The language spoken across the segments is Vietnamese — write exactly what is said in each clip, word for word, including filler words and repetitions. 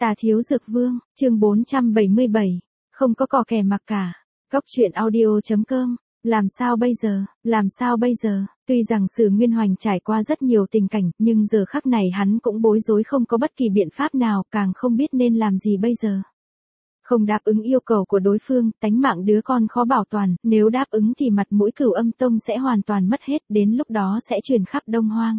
Tà Thiếu Dược Vương, chương bốn trăm bảy mươi bảy, không có cò kè mặc cả. Góc truyện audio chấm com. Làm sao bây giờ, làm sao bây giờ, tuy rằng Sử Nguyên Hoành trải qua rất nhiều tình cảnh, nhưng giờ khắc này hắn cũng bối rối không có bất kỳ biện pháp nào, càng không biết nên làm gì bây giờ. Không đáp ứng yêu cầu của đối phương, tánh mạng đứa con khó bảo toàn, nếu đáp ứng thì mặt mũi Cửu Âm Tông sẽ hoàn toàn mất hết, đến lúc đó sẽ truyền khắp Đông Hoang.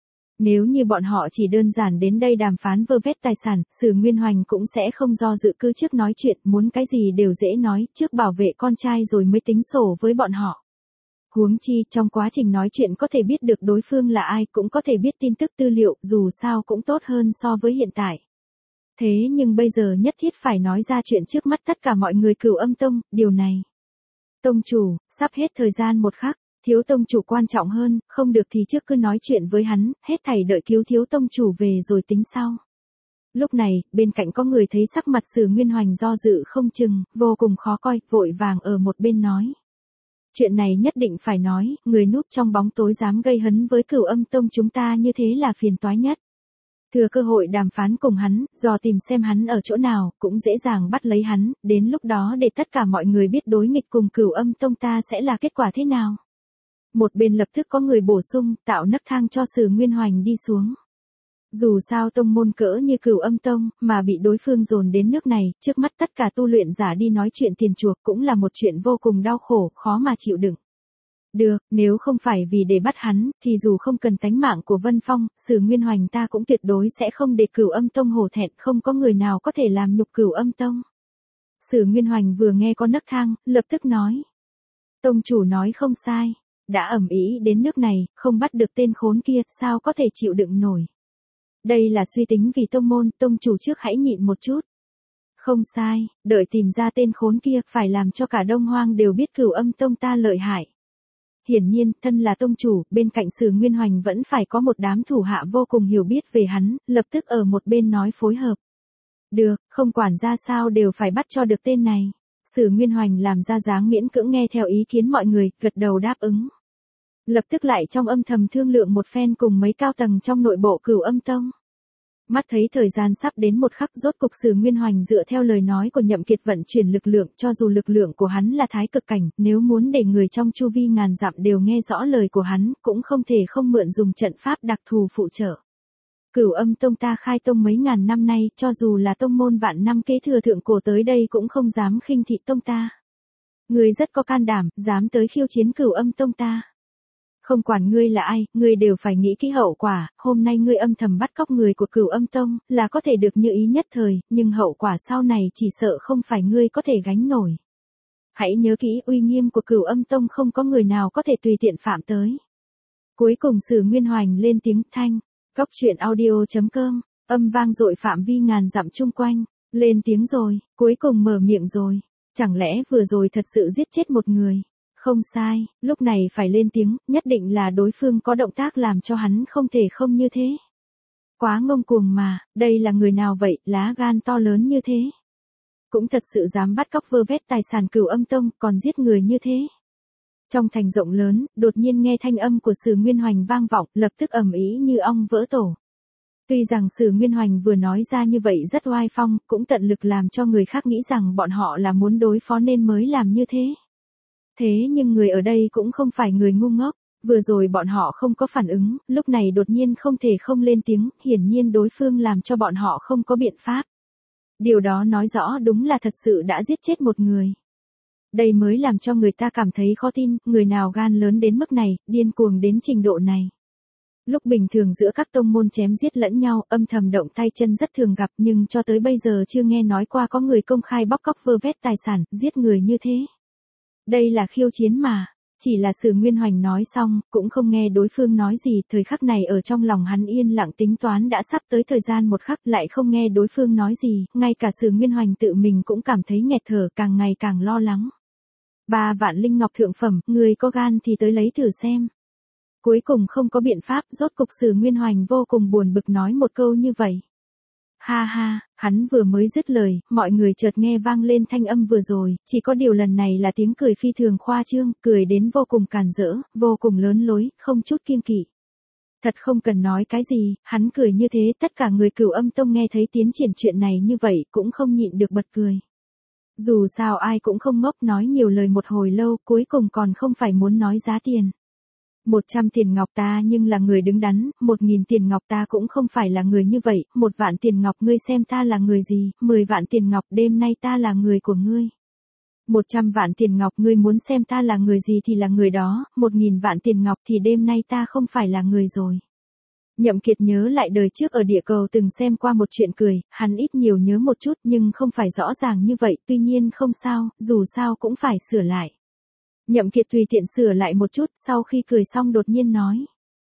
Nếu như bọn họ chỉ đơn giản đến đây đàm phán vơ vét tài sản, Sử Nguyên Hoành cũng sẽ không do dự cứ trước nói chuyện, muốn cái gì đều dễ nói, trước bảo vệ con trai rồi mới tính sổ với bọn họ. Huống chi, trong quá trình nói chuyện có thể biết được đối phương là ai, cũng có thể biết tin tức tư liệu, dù sao cũng tốt hơn so với hiện tại. Thế nhưng bây giờ nhất thiết phải nói ra chuyện trước mắt tất cả mọi người Cửu Âm Tông, điều này. Tông chủ, sắp hết thời gian một khắc. Thiếu tông chủ quan trọng hơn, không được thì trước cứ nói chuyện với hắn, hết thảy đợi cứu thiếu tông chủ về rồi tính sau. Lúc này, bên cạnh có người thấy sắc mặt Sử Nguyên Hoành do dự không chừng, vô cùng khó coi, vội vàng ở một bên nói. Chuyện này nhất định phải nói, người núp trong bóng tối dám gây hấn với Cửu Âm Tông chúng ta như thế là phiền toái nhất. Thừa cơ hội đàm phán cùng hắn, dò tìm xem hắn ở chỗ nào, cũng dễ dàng bắt lấy hắn, đến lúc đó để tất cả mọi người biết đối nghịch cùng Cửu Âm Tông ta sẽ là kết quả thế nào. Một bên lập tức có người bổ sung, tạo nấc thang cho Sử Nguyên Hoành đi xuống. Dù sao tông môn cỡ như Cửu Âm Tông, mà bị đối phương dồn đến nước này, trước mắt tất cả tu luyện giả đi nói chuyện tiền chuộc cũng là một chuyện vô cùng đau khổ, khó mà chịu đựng. Được, nếu không phải vì để bắt hắn, thì dù không cần tánh mạng của Vân Phong, Sử Nguyên Hoành ta cũng tuyệt đối sẽ không để Cửu Âm Tông hổ thẹn, không có người nào có thể làm nhục Cửu Âm Tông. Sử Nguyên Hoành vừa nghe có nấc thang, lập tức nói. Tông chủ nói không sai. Đã ầm ĩ đến nước này, không bắt được tên khốn kia, sao có thể chịu đựng nổi. Đây là suy tính vì tông môn, tông chủ trước hãy nhịn một chút. Không sai, đợi tìm ra tên khốn kia, phải làm cho cả Đông Hoang đều biết Cửu Âm Tông ta lợi hại. Hiển nhiên, thân là tông chủ, bên cạnh Sử Nguyên Hoành vẫn phải có một đám thủ hạ vô cùng hiểu biết về hắn, lập tức ở một bên nói phối hợp. Được, không quản ra sao đều phải bắt cho được tên này. Sử Nguyên Hoành làm ra dáng miễn cưỡng nghe theo ý kiến mọi người, gật đầu đáp ứng. Lập tức lại trong âm thầm thương lượng một phen cùng mấy cao tầng trong nội bộ Cửu Âm Tông. Mắt thấy thời gian sắp đến một khắc, rốt cục Sử Nguyên Hoành dựa theo lời nói của Nhậm Kiệt vận chuyển lực lượng, cho dù lực lượng của hắn là thái cực cảnh, nếu muốn để người trong chu vi ngàn dặm đều nghe rõ lời của hắn, cũng không thể không mượn dùng trận pháp đặc thù phụ trợ. Cửu Âm Tông ta khai tông mấy ngàn năm nay, cho dù là tông môn vạn năm kế thừa thượng cổ tới đây cũng không dám khinh thị tông ta. Ngươi rất có can đảm, dám tới khiêu chiến Cửu Âm Tông ta. Không quản ngươi là ai, ngươi đều phải nghĩ kỹ hậu quả, hôm nay ngươi âm thầm bắt cóc người của Cửu Âm Tông, là có thể được như ý nhất thời, nhưng hậu quả sau này chỉ sợ không phải ngươi có thể gánh nổi. Hãy nhớ kỹ, uy nghiêm của Cửu Âm Tông không có người nào có thể tùy tiện phạm tới. Cuối cùng Sử Nguyên Hoành lên tiếng thanh. Góc truyện audio chấm com, âm vang dội phạm vi ngàn dặm chung quanh, lên tiếng rồi, cuối cùng mở miệng rồi, chẳng lẽ vừa rồi thật sự giết chết một người, không sai, lúc này phải lên tiếng, nhất định là đối phương có động tác làm cho hắn không thể không như thế. Quá ngông cuồng mà, đây là người nào vậy, lá gan to lớn như thế. Cũng thật sự dám bắt cóc vơ vét tài sản Cửu Âm Tông, còn giết người như thế. Trong thành rộng lớn, đột nhiên nghe thanh âm của Sử Nguyên Hoành vang vọng, lập tức ầm ĩ như ong vỡ tổ. Tuy rằng Sử Nguyên Hoành vừa nói ra như vậy rất oai phong, cũng tận lực làm cho người khác nghĩ rằng bọn họ là muốn đối phó nên mới làm như thế. Thế nhưng người ở đây cũng không phải người ngu ngốc, vừa rồi bọn họ không có phản ứng, lúc này đột nhiên không thể không lên tiếng, hiển nhiên đối phương làm cho bọn họ không có biện pháp. Điều đó nói rõ đúng là thật sự đã giết chết một người. Đây mới làm cho người ta cảm thấy khó tin, người nào gan lớn đến mức này, điên cuồng đến trình độ này. Lúc bình thường giữa các tông môn chém giết lẫn nhau, âm thầm động tay chân rất thường gặp, nhưng cho tới bây giờ chưa nghe nói qua có người công khai bóc cóc vơ vét tài sản, giết người như thế. Đây là khiêu chiến mà. Chỉ là Sử Nguyên Hoành nói xong, cũng không nghe đối phương nói gì, thời khắc này ở trong lòng hắn yên lặng tính toán đã sắp tới thời gian một khắc, lại không nghe đối phương nói gì, ngay cả Sử Nguyên Hoành tự mình cũng cảm thấy nghẹt thở, càng ngày càng lo lắng. Ba vạn linh ngọc thượng phẩm, người có gan thì tới lấy thử xem. Cuối cùng không có biện pháp, rốt cục Sử Nguyên Hoành vô cùng buồn bực nói một câu như vậy. Ha ha, hắn vừa mới dứt lời, mọi người chợt nghe vang lên thanh âm vừa rồi, chỉ có điều lần này là tiếng cười phi thường khoa trương, cười đến vô cùng càn rỡ, vô cùng lớn lối, không chút kiêng kỵ. Thật không cần nói cái gì, hắn cười như thế tất cả người Cửu Âm Tông nghe thấy tiến triển chuyện này như vậy cũng không nhịn được bật cười. Dù sao ai cũng không ngốc nói nhiều lời một hồi lâu cuối cùng còn không phải muốn nói giá tiền. Một trăm tiền ngọc ta nhưng là người đứng đắn, một nghìn tiền ngọc ta cũng không phải là người như vậy, một vạn tiền ngọc ngươi xem ta là người gì, mười vạn tiền ngọc đêm nay ta là người của ngươi. Một trăm vạn tiền ngọc ngươi muốn xem ta là người gì thì là người đó, một nghìn vạn tiền ngọc thì đêm nay ta không phải là người rồi. Nhậm Kiệt nhớ lại đời trước ở địa cầu từng xem qua một chuyện cười, hắn ít nhiều nhớ một chút nhưng không phải rõ ràng như vậy, tuy nhiên không sao, dù sao cũng phải sửa lại. Nhậm Kiệt tùy tiện sửa lại một chút, sau khi cười xong đột nhiên nói.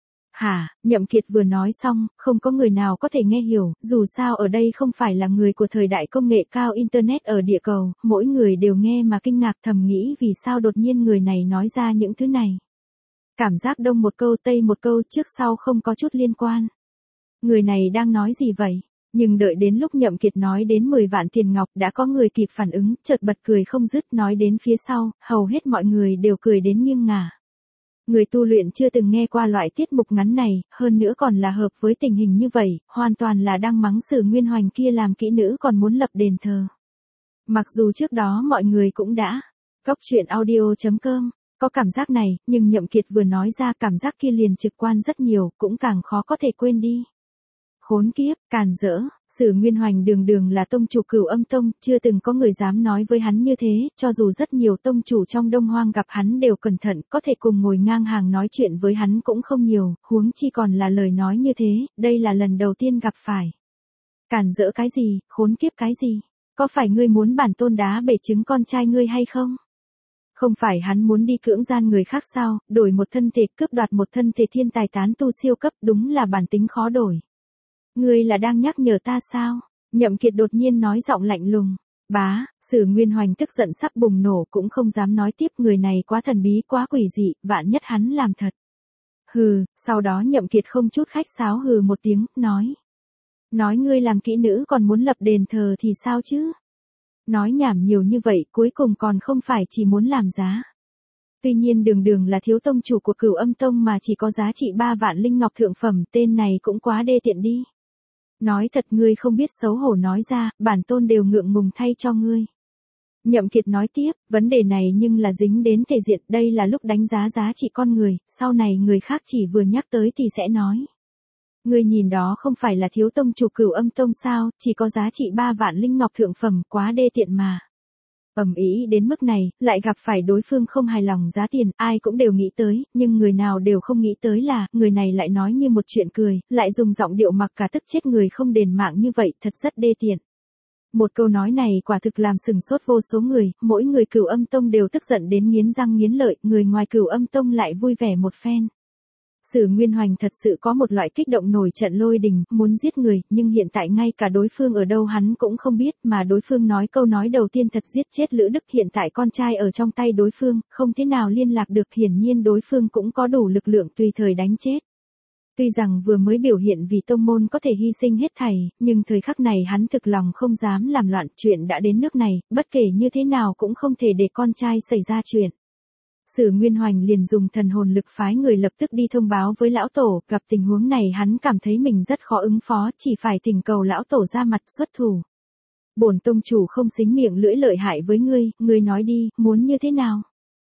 Hả, Nhậm Kiệt vừa nói xong, không có người nào có thể nghe hiểu, dù sao ở đây không phải là người của thời đại công nghệ cao Internet ở địa cầu, mỗi người đều nghe mà kinh ngạc thầm nghĩ vì sao đột nhiên người này nói ra những thứ này. Cảm giác đông một câu tây một câu trước sau không có chút liên quan. Người này đang nói gì vậy? Nhưng đợi đến lúc Nhậm Kiệt nói đến mười vạn tiền ngọc đã có người kịp phản ứng, chợt bật cười không dứt nói đến phía sau, hầu hết mọi người đều cười đến nghiêng ngả. Người tu luyện chưa từng nghe qua loại tiết mục ngắn này, hơn nữa còn là hợp với tình hình như vậy, hoàn toàn là đang mắng Sử Nguyên Hoành kia làm kỹ nữ còn muốn lập đền thờ. Mặc dù trước đó mọi người cũng đã, cốc truyện audio chấm com, có cảm giác này, nhưng Nhậm Kiệt vừa nói ra cảm giác kia liền trực quan rất nhiều, cũng càng khó có thể quên đi. Khốn kiếp, càn rỡ, Sử Nguyên Hoành đường đường là tông chủ Cửu Âm Tông, chưa từng có người dám nói với hắn như thế, cho dù rất nhiều tông chủ trong Đông Hoang gặp hắn đều cẩn thận, có thể cùng ngồi ngang hàng nói chuyện với hắn cũng không nhiều, huống chi còn là lời nói như thế, đây là lần đầu tiên gặp phải. Càn rỡ cái gì, khốn kiếp cái gì, có phải ngươi muốn bản tôn đá bể trứng con trai ngươi hay không? Không phải hắn muốn đi cưỡng gian người khác sao, đổi một thân thể cướp đoạt một thân thể thiên tài tán tu siêu cấp đúng là bản tính khó đổi. Ngươi là đang nhắc nhở ta sao? Nhậm Kiệt đột nhiên nói giọng lạnh lùng. Bá, Sử Nguyên Hoành tức giận sắp bùng nổ cũng không dám nói tiếp người này quá thần bí quá quỷ dị, vạn nhất hắn làm thật. Hừ, sau đó Nhậm Kiệt không chút khách sáo hừ một tiếng, nói. Nói ngươi làm kỹ nữ còn muốn lập đền thờ thì sao chứ? Nói nhảm nhiều như vậy cuối cùng còn không phải chỉ muốn làm giá. Tuy nhiên đường đường là thiếu tông chủ của Cửu Âm Tông mà chỉ có giá trị ba vạn linh ngọc thượng phẩm, tên này cũng quá đê tiện đi. Nói thật ngươi không biết xấu hổ nói ra, bản tôn đều ngượng ngùng thay cho ngươi. Nhậm Kiệt nói tiếp, vấn đề này nhưng là dính đến thể diện, đây là lúc đánh giá giá trị con người, sau này người khác chỉ vừa nhắc tới thì sẽ nói. Ngươi nhìn đó không phải là thiếu tông chủ Cửu Âm Tông sao, chỉ có giá trị ba vạn linh ngọc thượng phẩm, quá đê tiện mà. Ầm ĩ đến mức này, lại gặp phải đối phương không hài lòng giá tiền, ai cũng đều nghĩ tới, nhưng người nào đều không nghĩ tới là, người này lại nói như một chuyện cười, lại dùng giọng điệu mặc cả tức chết người không đền mạng như vậy, thật rất đê tiện. Một câu nói này quả thực làm sừng sốt vô số người, mỗi người Cửu Âm Tông đều tức giận đến nghiến răng nghiến lợi, người ngoài Cửu Âm Tông lại vui vẻ một phen. Sử Nguyên Hoành thật sự có một loại kích động nổi trận lôi đình, muốn giết người, nhưng hiện tại ngay cả đối phương ở đâu hắn cũng không biết, mà đối phương nói câu nói đầu tiên thật giết chết Lữ Đức, hiện tại con trai ở trong tay đối phương, không thế nào liên lạc được, hiển nhiên đối phương cũng có đủ lực lượng tùy thời đánh chết. Tuy rằng vừa mới biểu hiện vì tông môn có thể hy sinh hết thảy, nhưng thời khắc này hắn thực lòng không dám làm loạn, chuyện đã đến nước này, bất kể như thế nào cũng không thể để con trai xảy ra chuyện. Sử Nguyên Hoành liền dùng thần hồn lực phái người lập tức đi thông báo với lão tổ, gặp tình huống này hắn cảm thấy mình rất khó ứng phó, chỉ phải thỉnh cầu lão tổ ra mặt xuất thủ. Bổn tông chủ không xính miệng lưỡi lợi hại với ngươi, ngươi nói đi, muốn như thế nào?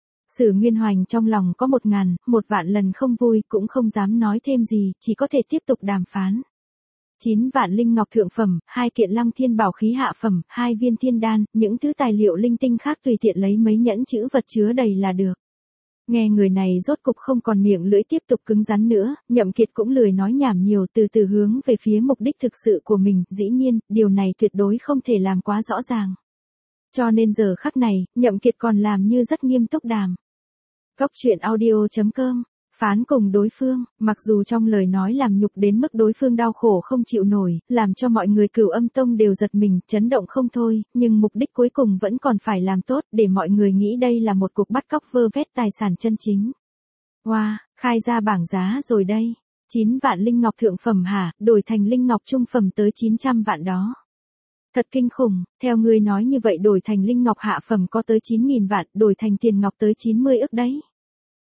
Sử Nguyên Hoành trong lòng có một ngàn, một vạn lần không vui, cũng không dám nói thêm gì, chỉ có thể tiếp tục đàm phán. chín vạn linh ngọc thượng phẩm, hai kiện lăng thiên bảo khí hạ phẩm, hai viên thiên đan, những thứ tài liệu linh tinh khác tùy tiện lấy mấy nhẫn chữ vật chứa đầy là được. Nghe người này rốt cục không còn miệng lưỡi tiếp tục cứng rắn nữa, Nhậm Kiệt cũng lười nói nhảm nhiều, từ từ hướng về phía mục đích thực sự của mình, dĩ nhiên, điều này tuyệt đối không thể làm quá rõ ràng. Cho nên giờ khắc này, Nhậm Kiệt còn làm như rất nghiêm túc đàm. Cốc truyện audio chấm com, phán cùng đối phương, mặc dù trong lời nói làm nhục đến mức đối phương đau khổ không chịu nổi, làm cho mọi người Cửu Âm Tông đều giật mình, chấn động không thôi, nhưng mục đích cuối cùng vẫn còn phải làm tốt, để mọi người nghĩ đây là một cuộc bắt cóc vơ vét tài sản chân chính. Wow, khai ra bảng giá rồi đây. chín vạn linh ngọc thượng phẩm hả, đổi thành linh ngọc trung phẩm tới chín trăm vạn đó. Thật kinh khủng, theo ngươi nói như vậy đổi thành linh ngọc hạ phẩm có tới chín nghìn vạn, đổi thành tiền ngọc tới chín mươi ức đấy.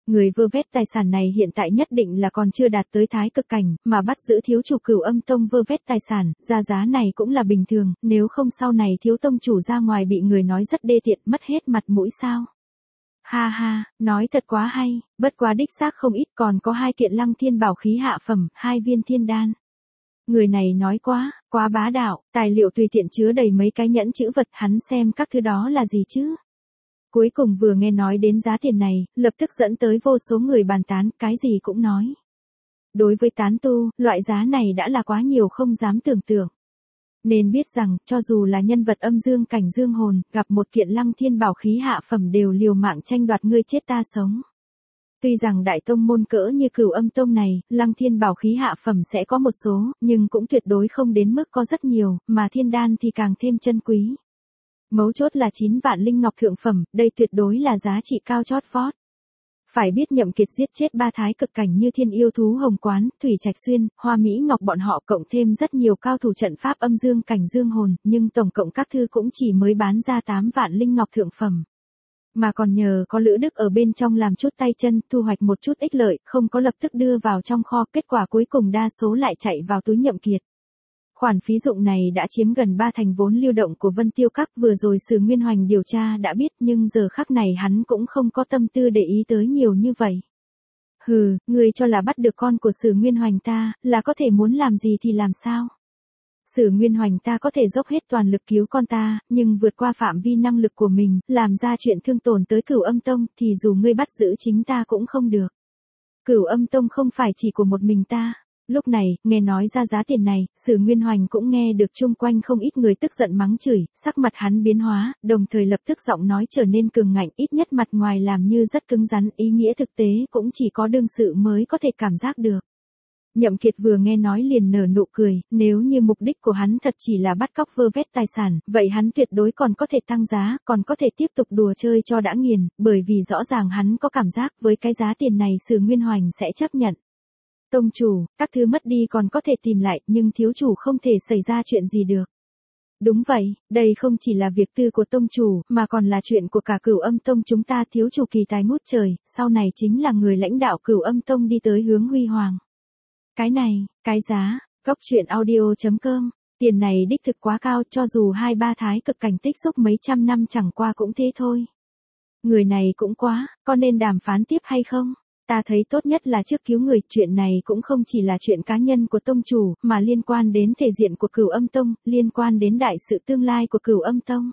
Người vơ vét tài sản này hiện tại nhất định là còn chưa đạt tới thái cực cảnh, mà bắt giữ thiếu chủ Cửu Âm Tông vơ vét tài sản, ra giá này cũng là bình thường, nếu không sau này thiếu tông chủ ra ngoài bị người nói rất đê tiện, mất hết mặt mũi sao. Ha ha, nói thật quá hay, bất quá đích xác không ít, còn có hai kiện Lăng Thiên bảo khí hạ phẩm, hai viên thiên đan. Người này nói quá, quá bá đạo, tài liệu tùy tiện chứa đầy mấy cái nhẫn chữ vật, hắn xem các thứ đó là gì chứ. Cuối cùng vừa nghe nói đến giá tiền này, lập tức dẫn tới vô số người bàn tán, cái gì cũng nói. Đối với tán tu, loại giá này đã là quá nhiều không dám tưởng tượng. Nên biết rằng, cho dù là nhân vật âm dương cảnh dương hồn, gặp một kiện Lăng Thiên bảo khí hạ phẩm đều liều mạng tranh đoạt ngươi chết ta sống. Tuy rằng đại tông môn cỡ như Cửu Âm Tông này, Lăng Thiên bảo khí hạ phẩm sẽ có một số, nhưng cũng tuyệt đối không đến mức có rất nhiều, mà thiên đan thì càng thêm chân quý. Mấu chốt là chín vạn linh ngọc thượng phẩm, đây tuyệt đối là giá trị cao chót vót. Phải biết Nhậm Kiệt giết chết ba thái cực cảnh như Thiên Yêu Thú Hồng Quán, Thủy Trạch Xuyên, Hoa Mỹ Ngọc bọn họ cộng thêm rất nhiều cao thủ trận pháp âm dương cảnh dương hồn, nhưng tổng cộng các thư cũng chỉ mới bán ra tám vạn linh ngọc thượng phẩm. Mà còn nhờ có Lữ Đức ở bên trong làm chút tay chân, thu hoạch một chút ích lợi, không có lập tức đưa vào trong kho, kết quả cuối cùng đa số lại chạy vào túi Nhậm Kiệt. Khoản phí dụng này đã chiếm gần ba thành vốn lưu động của Vân Tiêu Các, vừa rồi Sử Nguyên Hoành điều tra đã biết, nhưng giờ khắc này hắn cũng không có tâm tư để ý tới nhiều như vậy. Hừ, ngươi cho là bắt được con của Sử Nguyên Hoành ta, là có thể muốn làm gì thì làm sao? Sử Nguyên Hoành ta có thể dốc hết toàn lực cứu con ta, nhưng vượt qua phạm vi năng lực của mình, làm ra chuyện thương tổn tới Cửu Âm Tông, thì dù ngươi bắt giữ chính ta cũng không được. Cửu Âm Tông không phải chỉ của một mình ta. Lúc này, nghe nói ra giá tiền này, Sử Nguyên Hoành cũng nghe được chung quanh không ít người tức giận mắng chửi, sắc mặt hắn biến hóa, đồng thời lập tức giọng nói trở nên cường ngạnh, ít nhất mặt ngoài làm như rất cứng rắn, ý nghĩa thực tế cũng chỉ có đương sự mới có thể cảm giác được. Nhậm Kiệt vừa nghe nói liền nở nụ cười, nếu như mục đích của hắn thật chỉ là bắt cóc vơ vét tài sản, vậy hắn tuyệt đối còn có thể tăng giá, còn có thể tiếp tục đùa chơi cho đã nghiền, bởi vì rõ ràng hắn có cảm giác với cái giá tiền này Sử Nguyên Hoành sẽ chấp nhận. Tông chủ, các thứ mất đi còn có thể tìm lại, nhưng thiếu chủ không thể xảy ra chuyện gì được. Đúng vậy, đây không chỉ là việc tư của tông chủ, mà còn là chuyện của cả Cửu Âm Tông chúng ta. Thiếu chủ kỳ tài ngút trời, sau này chính là người lãnh đạo Cửu Âm Tông đi tới hướng huy hoàng. Cái này, cái giá, góc truyện audio chấm com, tiền này đích thực quá cao, cho dù hai ba thái cực cảnh tích xúc mấy trăm năm chẳng qua cũng thế thôi. Người này cũng quá, có nên đàm phán tiếp hay không? Ta thấy tốt nhất là trước cứu người, chuyện này cũng không chỉ là chuyện cá nhân của tông chủ, mà liên quan đến thể diện của Cửu Âm Tông, liên quan đến đại sự tương lai của Cửu Âm Tông.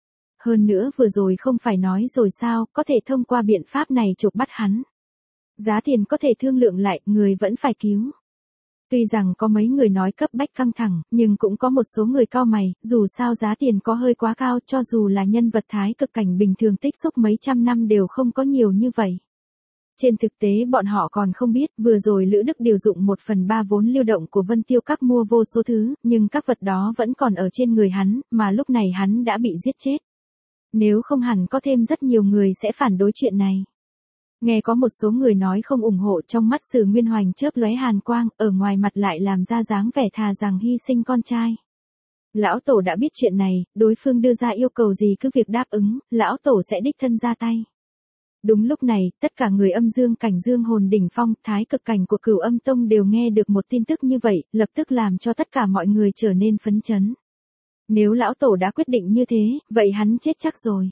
Hơn nữa vừa rồi không phải nói rồi sao, có thể thông qua biện pháp này chụp bắt hắn. Giá tiền có thể thương lượng lại, người vẫn phải cứu. Tuy rằng có mấy người nói cấp bách căng thẳng, nhưng cũng có một số người cau mày, dù sao giá tiền có hơi quá cao, cho dù là nhân vật thái cực cảnh bình thường tích xúc mấy trăm năm đều không có nhiều như vậy. Trên thực tế bọn họ còn không biết, vừa rồi Lữ Đức điều dụng một phần ba vốn lưu động của Vân Tiêu Các mua vô số thứ, nhưng các vật đó vẫn còn ở trên người hắn, mà lúc này hắn đã bị giết chết. Nếu không hẳn có thêm rất nhiều người sẽ phản đối chuyện này. Nghe có một số người nói không ủng hộ, trong mắt Sử Nguyên Hoành chớp lóe hàn quang, ở ngoài mặt lại làm ra dáng vẻ thà rằng hy sinh con trai. Lão Tổ đã biết chuyện này, đối phương đưa ra yêu cầu gì cứ việc đáp ứng, Lão Tổ sẽ đích thân ra tay. Đúng lúc này, tất cả người âm dương cảnh dương hồn đỉnh phong, thái cực cảnh của Cửu Âm Tông đều nghe được một tin tức như vậy, lập tức làm cho tất cả mọi người trở nên phấn chấn. Nếu Lão Tổ đã quyết định như thế, vậy hắn chết chắc rồi.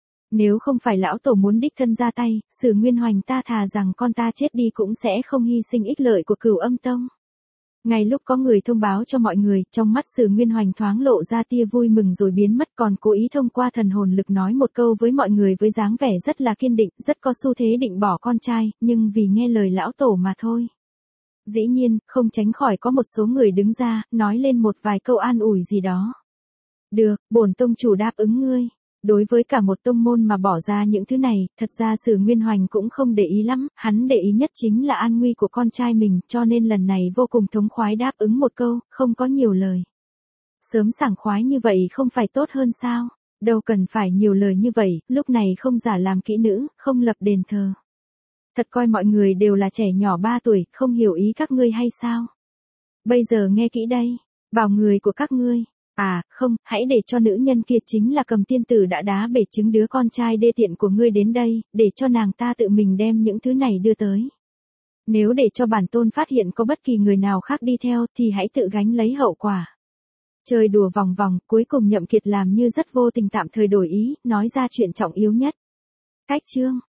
Nếu không phải Lão Tổ muốn đích thân ra tay, Sử Nguyên Hoành ta thà rằng con ta chết đi cũng sẽ không hy sinh ích lợi của Cửu Âm Tông. Ngay lúc có người thông báo cho mọi người, trong mắt Sử Nguyên Hoành thoáng lộ ra tia vui mừng rồi biến mất, còn cố ý thông qua thần hồn lực nói một câu với mọi người với dáng vẻ rất là kiên định, rất có xu thế định bỏ con trai, nhưng vì nghe lời Lão Tổ mà thôi. Dĩ nhiên, không tránh khỏi có một số người đứng ra, nói lên một vài câu an ủi gì đó. Được, bổn tông chủ đáp ứng ngươi. Đối với cả một tông môn mà bỏ ra những thứ này, thật ra Sử Nguyên Hoành cũng không để ý lắm, hắn để ý nhất chính là an nguy của con trai mình, cho nên lần này vô cùng thống khoái đáp ứng một câu, không có nhiều lời. Sớm sảng khoái như vậy không phải tốt hơn sao? Đâu cần phải nhiều lời như vậy, lúc này không giả làm kỹ nữ, không lập đền thờ. Thật coi mọi người đều là trẻ nhỏ ba tuổi, không hiểu ý các ngươi hay sao? Bây giờ nghe kỹ đây, bảo người của các ngươi. À, không, hãy để cho nữ nhân kia chính là Cầm tiên tử đã đá bể trứng đứa con trai đê tiện của ngươi đến đây, để cho nàng ta tự mình đem những thứ này đưa tới. Nếu để cho bản tôn phát hiện có bất kỳ người nào khác đi theo thì hãy tự gánh lấy hậu quả. Chơi đùa vòng vòng, cuối cùng Nhậm Kiệt làm như rất vô tình tạm thời đổi ý, nói ra chuyện trọng yếu nhất. Cách chương